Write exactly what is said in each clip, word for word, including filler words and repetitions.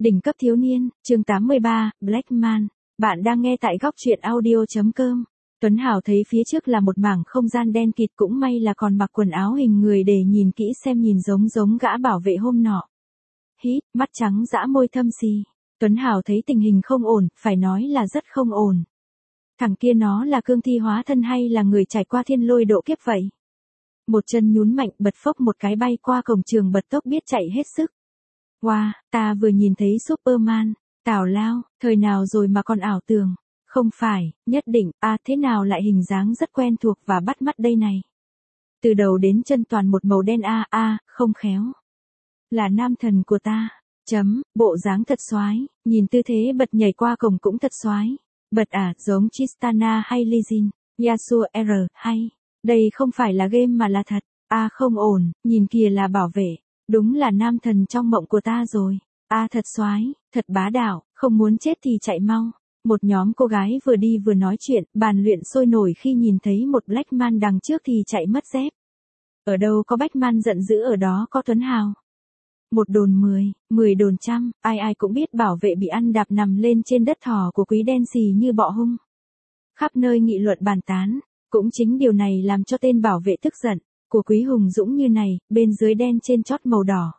Đỉnh cấp thiếu niên, chương tám mươi ba, Black Man. Bạn đang nghe tại góc truyện audio chấm com. Tuấn Hảo thấy phía trước là một mảng không gian đen kịt, cũng may là còn mặc quần áo hình người để nhìn kỹ xem nhìn giống giống gã bảo vệ hôm nọ. Hít, mắt trắng dã môi thâm xì. Tuấn Hảo thấy tình hình không ổn, phải nói là rất không ổn. Thằng kia nó là cương thi hóa thân hay là người trải qua thiên lôi độ kiếp vậy? Một chân nhún mạnh bật phốc một cái bay qua cổng trường bật tốc biết chạy hết sức. Wow, ta vừa nhìn thấy Superman, tào lao, thời nào rồi mà còn ảo tưởng. Không phải, nhất định, à thế nào lại hình dáng rất quen thuộc và bắt mắt đây này. Từ đầu đến chân toàn một màu đen a à, a, à, không khéo. Là nam thần của ta, chấm, bộ dáng thật xoái, nhìn tư thế bật nhảy qua cổng cũng thật xoái. Bật à, giống Tristana hay Lee Sin, Yasuo R, hay. Đây không phải là game mà là thật, à không ổn, nhìn kìa là bảo vệ. Đúng là nam thần trong mộng của ta rồi. A à, thật xoái, thật bá đạo, không muốn chết thì chạy mau. Một nhóm cô gái vừa đi vừa nói chuyện, bàn luyện sôi nổi khi nhìn thấy một Black Man đằng trước thì chạy mất dép. Ở đâu có Black Man giận dữ ở đó có Tuấn Hào. Một đồn mười, mười đồn trăm, ai ai cũng biết bảo vệ bị ăn đạp nằm lên trên đất thỏ của quý đen xì như bọ hung. Khắp nơi nghị luận bàn tán, cũng chính điều này làm cho tên bảo vệ tức giận. Của quý hùng dũng như này, bên dưới đen trên chót màu đỏ.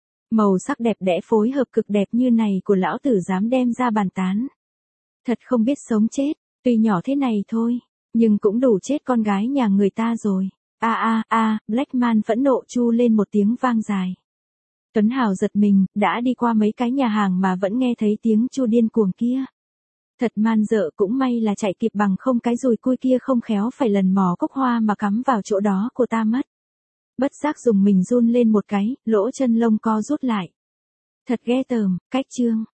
Màu sắc đẹp đẽ phối hợp cực đẹp như này của lão tử dám đem ra bàn tán. Thật không biết sống chết, tuy nhỏ thế này thôi, nhưng cũng đủ chết con gái nhà người ta rồi. A a a, Black Man phẫn nộ chu lên một tiếng vang dài. Tuấn Hào giật mình, đã đi qua mấy cái nhà hàng mà vẫn nghe thấy tiếng chu điên cuồng kia. Thật man dợ, cũng may là chạy kịp, bằng không cái dùi cui kia không khéo phải lần mò cốc hoa mà cắm vào chỗ đó của ta mất. Bất giác dùng mình run lên một cái, lỗ chân lông co rút lại. Thật ghê tởm, cách chương.